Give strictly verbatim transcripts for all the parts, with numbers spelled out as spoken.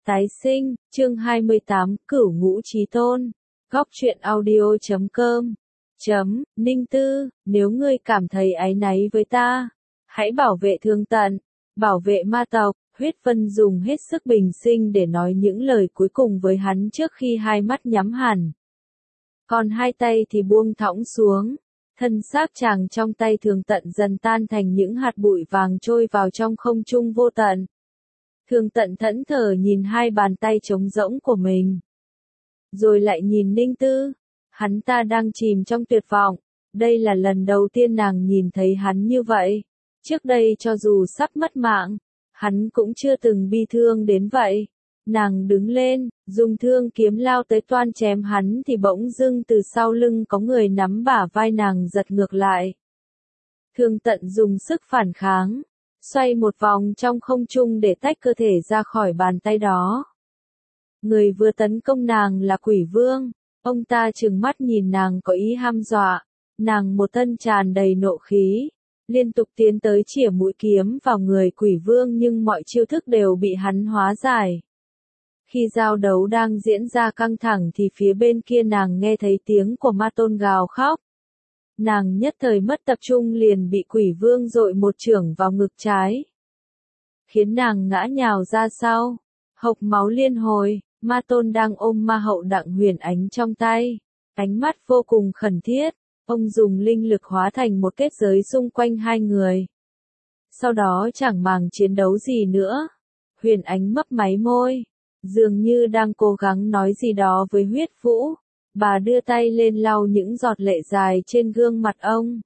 Tái sinh, chương hai mươi tám, Cửu Ngũ Chí Tôn. Góc truyện audio chấm com. Chấm, Ninh Tư, nếu ngươi cảm thấy áy náy với ta, hãy bảo vệ Thương Tận, bảo vệ ma tộc. Huyết Vân dùng hết sức bình sinh để nói những lời cuối cùng với hắn trước khi hai mắt nhắm hẳn. Còn hai tay thì buông thõng xuống, thân xác chàng trong tay Thương Tận dần tan thành những hạt bụi vàng trôi vào trong không trung vô tận. Thương Tận thẫn thờ nhìn hai bàn tay trống rỗng của mình. Rồi lại nhìn Ninh Tư. Hắn ta đang chìm trong tuyệt vọng. Đây là lần đầu tiên nàng nhìn thấy hắn như vậy. Trước đây cho dù sắp mất mạng, hắn cũng chưa từng bi thương đến vậy. Nàng đứng lên, dùng thương kiếm lao tới toan chém hắn thì bỗng dưng từ sau lưng có người nắm bả vai nàng giật ngược lại. Thương Tận dùng sức phản kháng, xoay một vòng trong không trung để tách cơ thể ra khỏi bàn tay đó. Người vừa tấn công nàng là Quỷ Vương, ông ta trừng mắt nhìn nàng có ý hăm dọa, nàng một thân tràn đầy nộ khí, liên tục tiến tới chĩa mũi kiếm vào người Quỷ Vương nhưng mọi chiêu thức đều bị hắn hóa giải. Khi giao đấu đang diễn ra căng thẳng thì phía bên kia nàng nghe thấy tiếng của Ma Tôn gào khóc. Nàng nhất thời mất tập trung liền bị Quỷ Vương dội một chưởng vào ngực trái, khiến nàng ngã nhào ra sau, hộc máu liên hồi. Ma Tôn đang ôm ma hậu Đặng Huyền Ánh trong tay, ánh mắt vô cùng khẩn thiết, ông dùng linh lực hóa thành một kết giới xung quanh hai người. Sau đó chẳng màng chiến đấu gì nữa, Huyền Ánh mấp máy môi, dường như đang cố gắng nói gì đó với Huyết Vũ. Bà đưa tay lên lau những giọt lệ dài trên gương mặt ông.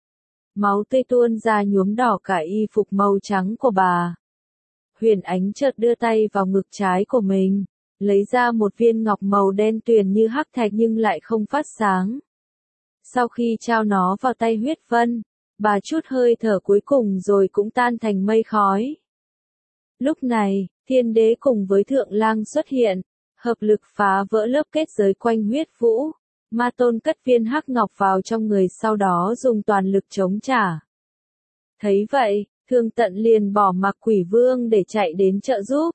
Máu tươi tuôn ra nhuốm đỏ cả y phục màu trắng của bà. Huyền Ánh chợt đưa tay vào ngực trái của mình, lấy ra một viên ngọc màu đen tuyền như hắc thạch nhưng lại không phát sáng. Sau khi trao nó vào tay Huyết Vân, bà chút hơi thở cuối cùng rồi cũng tan thành mây khói. Lúc này, Thiên Đế cùng với Thượng Lang xuất hiện, hợp lực phá vỡ lớp kết giới quanh Huyết Vũ. Ma Tôn cất viên hắc ngọc vào trong người sau đó dùng toàn lực chống trả. Thấy vậy, Thương Tận liền bỏ mặc Quỷ Vương để chạy đến trợ giúp.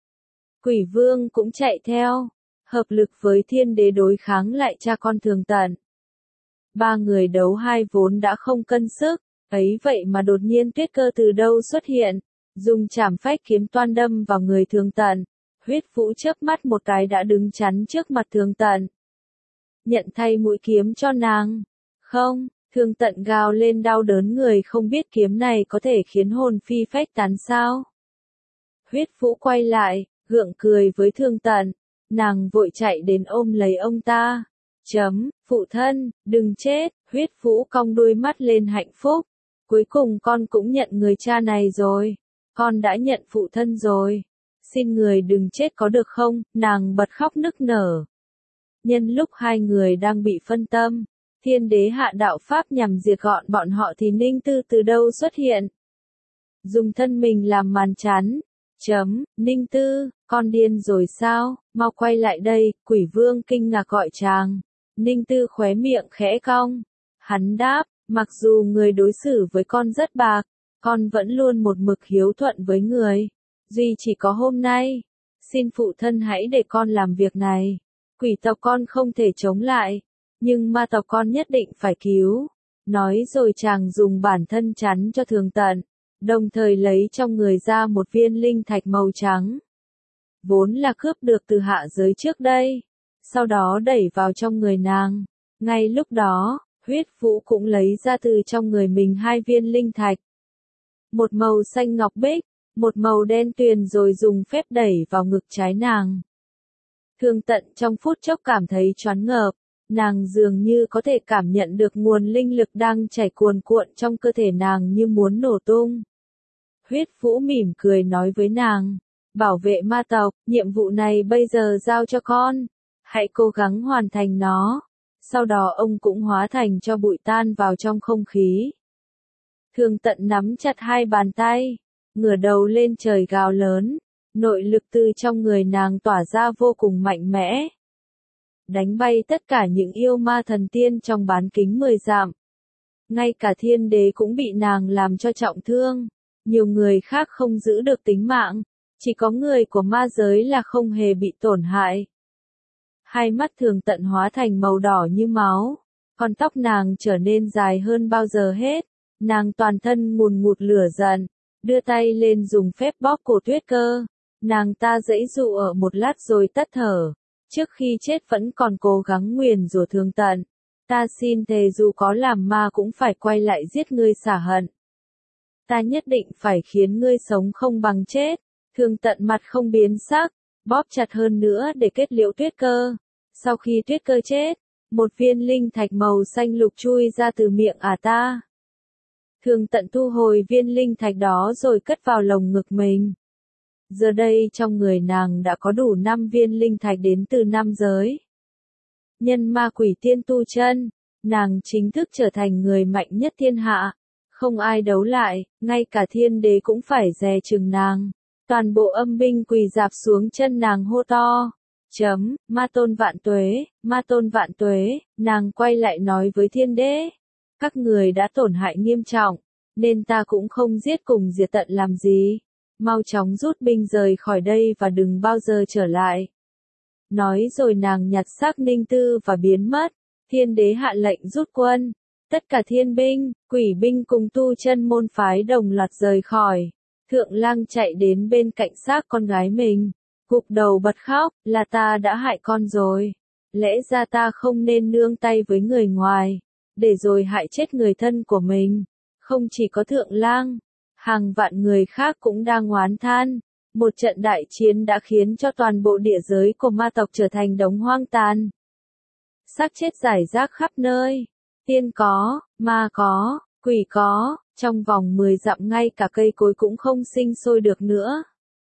Quỷ Vương cũng chạy theo, hợp lực với Thiên Đế đối kháng lại cha con Thương Tận. Ba người đấu hai vốn đã không cân sức, ấy vậy mà đột nhiên Tuyết Cơ từ đâu xuất hiện, dùng trảm phách kiếm toan đâm vào người Thương Tận. Huyết Vũ chớp mắt một cái đã đứng chắn trước mặt Thương Tận. Nhận thay mũi kiếm cho nàng. Không, Thương Tận gào lên đau đớn người không biết kiếm này có thể khiến hồn phi phách tán sao. Huyết Vũ quay lại, gượng cười với Thương Tận. Nàng vội chạy đến ôm lấy ông ta. Chấm, phụ thân, đừng chết. Huyết Vũ cong đuôi mắt lên hạnh phúc. Cuối cùng con cũng nhận người cha này rồi. Con đã nhận phụ thân rồi. Xin người đừng chết có được không, nàng bật khóc nức nở. Nhân lúc hai người đang bị phân tâm, Thiên Đế hạ đạo pháp nhằm diệt gọn bọn họ thì Ninh Tư từ đâu xuất hiện. Dùng thân mình làm màn chắn. Chấm, Ninh Tư, con điên rồi sao, mau quay lại đây, Quỷ Vương kinh ngạc gọi chàng. Ninh Tư khóe miệng khẽ cong. Hắn đáp, mặc dù người đối xử với con rất bạc, con vẫn luôn một mực hiếu thuận với người. Duy chỉ có hôm nay, xin phụ thân hãy để con làm việc này. Quỷ tộc con không thể chống lại, nhưng ma tộc con nhất định phải cứu. Nói rồi chàng dùng bản thân chắn cho Thương Tận, đồng thời lấy trong người ra một viên linh thạch màu trắng. Vốn là cướp được từ hạ giới trước đây, sau đó đẩy vào trong người nàng. Ngay lúc đó, Huyết Vũ cũng lấy ra từ trong người mình hai viên linh thạch. Một màu xanh ngọc bích, một màu đen tuyền rồi dùng phép đẩy vào ngực trái nàng. Thương Tận trong phút chốc cảm thấy choáng ngợp, nàng dường như có thể cảm nhận được nguồn linh lực đang chảy cuồn cuộn trong cơ thể nàng như muốn nổ tung. Huyết Vũ mỉm cười nói với nàng, bảo vệ ma tộc, nhiệm vụ này bây giờ giao cho con, hãy cố gắng hoàn thành nó. Sau đó ông cũng hóa thành cho bụi tan vào trong không khí. Thương Tận nắm chặt hai bàn tay, ngửa đầu lên trời gào lớn, nội lực từ trong người nàng tỏa ra vô cùng mạnh mẽ. Đánh bay tất cả những yêu ma thần tiên trong bán kính mười dặm. Ngay cả Thiên Đế cũng bị nàng làm cho trọng thương, nhiều người khác không giữ được tính mạng, Chỉ có người của ma giới là không hề bị tổn hại. Hai mắt Thường Tận hóa thành màu đỏ như máu, còn tóc nàng trở nên dài hơn bao giờ hết. Nàng toàn thân ngùn ngụt lửa giận, đưa tay lên dùng phép bóp cổ Tuyết Cơ. Nàng ta giãy dụ ở một lát rồi tắt thở. Trước khi chết vẫn còn cố gắng nguyền rủa Thường Tận. Ta xin thề dù có làm ma cũng phải quay lại giết ngươi xả hận. Ta nhất định phải khiến ngươi sống không bằng chết. Thường Tận mặt không biến sắc, bóp chặt hơn nữa để kết liễu Tuyết Cơ. Sau khi Tuyết Cơ chết, một viên linh thạch màu xanh lục chui ra từ miệng ả ta. Thường Tận thu hồi viên linh thạch đó rồi cất vào lồng ngực mình. Giờ đây trong người nàng đã có đủ năm viên linh thạch đến từ năm giới. Nhân ma quỷ tiên tu chân, nàng chính thức trở thành người mạnh nhất thiên hạ. Không ai đấu lại, ngay cả thiên đế cũng phải dè chừng nàng. Toàn bộ âm binh quỳ dạp xuống chân nàng hô to. Chấm, ma tôn vạn tuế, ma tôn vạn tuế, nàng quay lại nói với thiên đế. Các người đã tổn hại nghiêm trọng, nên ta cũng không giết cùng diệt tận làm gì. Mau chóng rút binh rời khỏi đây và đừng bao giờ trở lại. Nói rồi nàng nhặt xác Ninh Tư và biến mất. Thiên đế hạ lệnh rút quân. Tất cả thiên binh, quỷ binh cùng tu chân môn phái đồng loạt rời khỏi. Thượng Lang chạy đến bên cạnh xác con gái mình, gục đầu bật khóc, là ta đã hại con rồi. Lẽ ra ta không nên nương tay với người ngoài, để rồi hại chết người thân của mình. Không chỉ có Thượng Lang, hàng vạn người khác cũng đang oán than. Một trận đại chiến đã khiến cho toàn bộ địa giới của ma tộc trở thành đống hoang tàn. Xác chết rải rác khắp nơi. Tiên có, ma có, quỷ có, trong vòng mười dặm ngay cả cây cối cũng không sinh sôi được nữa.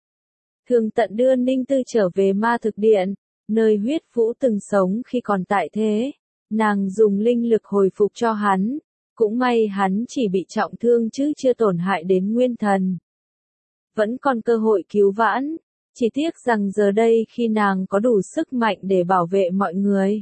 Thường Tận đưa Ninh Tư trở về ma thực điện, nơi huyết vũ từng sống khi còn tại thế. Nàng dùng linh lực hồi phục cho hắn. Cũng may hắn chỉ bị trọng thương chứ chưa tổn hại đến nguyên thần. Vẫn còn cơ hội cứu vãn. Chỉ tiếc rằng giờ đây khi nàng có đủ sức mạnh để bảo vệ mọi người,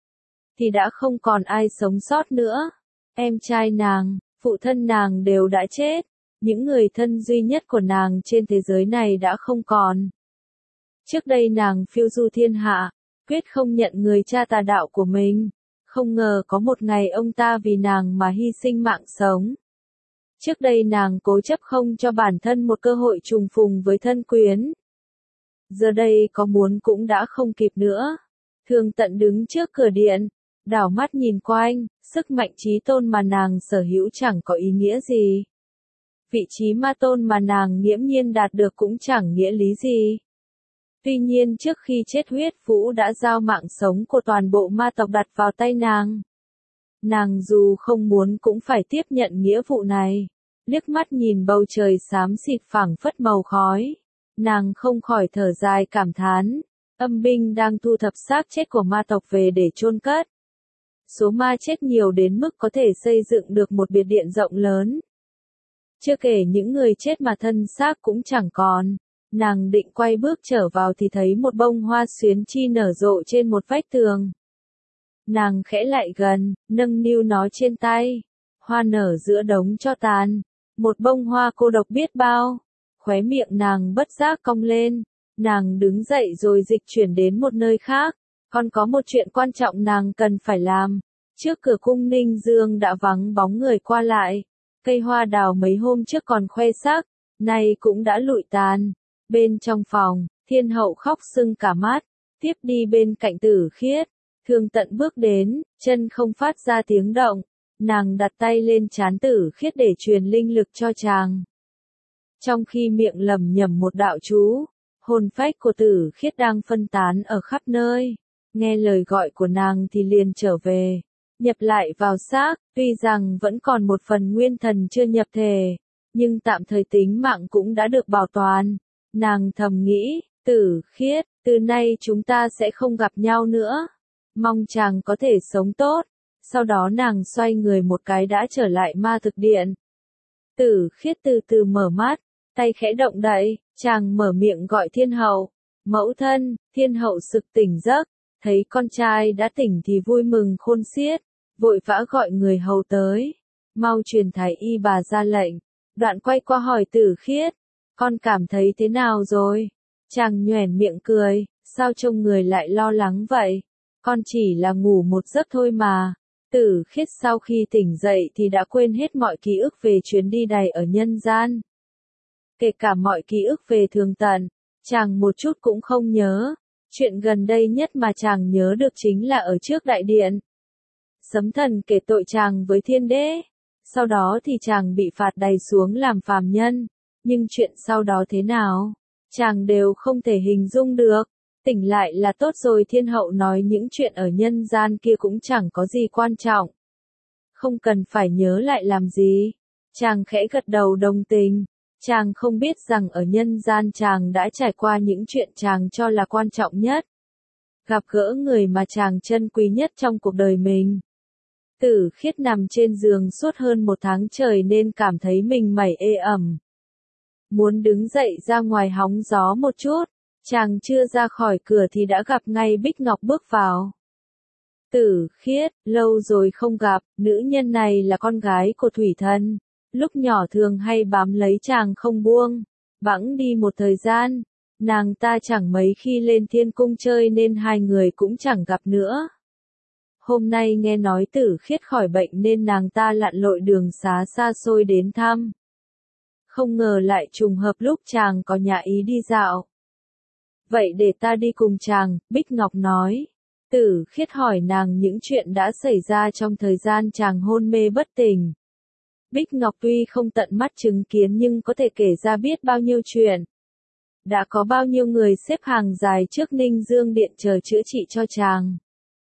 thì đã không còn ai sống sót nữa. Em trai nàng, phụ thân nàng đều đã chết. Những người thân duy nhất của nàng trên thế giới này đã không còn. Trước đây nàng phiêu du thiên hạ, quyết không nhận người cha tà đạo của mình. Không ngờ có một ngày ông ta vì nàng mà hy sinh mạng sống. Trước đây nàng cố chấp không cho bản thân một cơ hội trùng phùng với thân quyến. Giờ đây có muốn cũng đã không kịp nữa. Thường Tận đứng trước cửa điện, đảo mắt nhìn quanh, sức mạnh chí tôn mà nàng sở hữu chẳng có ý nghĩa gì. Vị trí ma tôn mà nàng nghiễm nhiên đạt được cũng chẳng nghĩa lý gì. Tuy nhiên trước khi chết huyết vũ đã giao mạng sống của toàn bộ ma tộc đặt vào tay nàng. Nàng dù không muốn cũng phải tiếp nhận nghĩa vụ này. Liếc mắt nhìn bầu trời xám xịt phảng phất màu khói. Nàng không khỏi thở dài cảm thán. Âm binh đang thu thập xác chết của ma tộc về để chôn cất. Số ma chết nhiều đến mức có thể xây dựng được một biệt điện rộng lớn. Chưa kể những người chết mà thân xác cũng chẳng còn. Nàng định quay bước trở vào thì thấy một bông hoa xuyến chi nở rộ trên một vách tường. Nàng khẽ lại gần, nâng niu nó trên tay. Hoa nở giữa đống tro tàn. Một bông hoa cô độc biết bao. Khóe miệng nàng bất giác cong lên. Nàng đứng dậy rồi dịch chuyển đến một nơi khác. Còn có một chuyện quan trọng nàng cần phải làm. Trước cửa cung Ninh Dương đã vắng bóng người qua lại. Cây hoa đào mấy hôm trước còn khoe sắc, nay cũng đã lụi tàn. Bên trong phòng, Thiên Hậu khóc sưng cả mắt. Tiếp đi bên cạnh Tử Khiết. Thường Tận bước đến, chân không phát ra tiếng động. Nàng đặt tay lên trán Tử Khiết để truyền linh lực cho chàng. Trong khi miệng lẩm nhẩm một đạo chú, hồn phách của Tử Khiết đang phân tán ở khắp nơi. Nghe lời gọi của nàng thì liền trở về, nhập lại vào xác, tuy rằng vẫn còn một phần nguyên thần chưa nhập thể, nhưng tạm thời tính mạng cũng đã được bảo toàn. Nàng thầm nghĩ, Tử Khiết, từ nay chúng ta sẽ không gặp nhau nữa. Mong chàng có thể sống tốt. Sau đó nàng xoay người một cái đã trở lại ma thực điện. Tử Khiết từ từ mở mắt, tay khẽ động đậy, chàng mở miệng gọi Thiên Hậu. Mẫu thân. Thiên Hậu sực tỉnh giấc, thấy con trai đã tỉnh thì vui mừng khôn xiết, vội vã gọi người hầu tới. Mau truyền thái y bà ra lệnh. Đoạn quay qua hỏi Tử Khiết, Con cảm thấy thế nào rồi? Chàng nhoẻn miệng cười, sao trông người lại lo lắng vậy? Con chỉ là ngủ một giấc thôi mà. Tử Khiết sau khi tỉnh dậy thì đã quên hết mọi ký ức về chuyến đi này ở nhân gian. Kể cả mọi ký ức về Thường Tận, chàng một chút cũng không nhớ. Chuyện gần đây nhất mà chàng nhớ được chính là ở trước đại điện. Sấm Thần kể tội chàng với thiên đế. Sau đó thì chàng bị phạt đày xuống làm phàm nhân. Nhưng chuyện sau đó thế nào? Chàng đều không thể hình dung được. Tỉnh lại là tốt rồi, thiên hậu nói những chuyện ở nhân gian kia cũng chẳng có gì quan trọng. Không cần phải nhớ lại làm gì. Chàng khẽ gật đầu đồng tình. Chàng không biết rằng ở nhân gian chàng đã trải qua những chuyện chàng cho là quan trọng nhất. Gặp gỡ người mà chàng trân quý nhất trong cuộc đời mình. Tử Khiết nằm trên giường suốt hơn một tháng trời nên cảm thấy mình mẩy ê ẩm. Muốn đứng dậy ra ngoài hóng gió một chút. Chàng chưa ra khỏi cửa thì đã gặp ngay Bích Ngọc bước vào. Tử Khiết, lâu rồi không gặp, nữ nhân này là con gái của Thủy Thần. Lúc nhỏ thường hay bám lấy chàng không buông. Bẵng đi một thời gian, nàng ta chẳng mấy khi lên thiên cung chơi nên hai người cũng chẳng gặp nữa. Hôm nay nghe nói Tử Khiết khỏi bệnh nên nàng ta lặn lội đường xá xa xôi đến thăm. Không ngờ lại trùng hợp lúc chàng có nhà ý đi dạo. Vậy để ta đi cùng chàng, Bích Ngọc nói. Tử Khiết hỏi nàng những chuyện đã xảy ra trong thời gian chàng hôn mê bất tỉnh. Bích Ngọc tuy không tận mắt chứng kiến nhưng có thể kể ra biết bao nhiêu chuyện. Đã có bao nhiêu người xếp hàng dài trước Ninh Dương Điện chờ chữa trị cho chàng.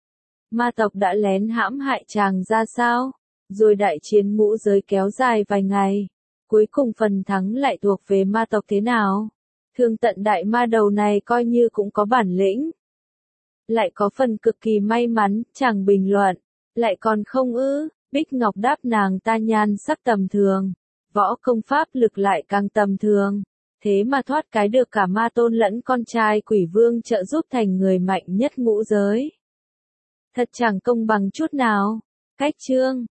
Ma tộc đã lén hãm hại chàng ra sao? Rồi đại chiến ngũ giới kéo dài vài ngày. Cuối cùng phần thắng lại thuộc về ma tộc thế nào? Thường Tận đại ma đầu này coi như cũng có bản lĩnh. Lại có phần cực kỳ may mắn, chàng bình luận. Lại còn không ư? Bích Ngọc đáp nàng ta nhan sắc tầm thường. Võ công pháp lực lại càng tầm thường. Thế mà thoát cái được cả ma tôn lẫn con trai quỷ vương trợ giúp thành người mạnh nhất ngũ giới. Thật chẳng công bằng chút nào. Cách chương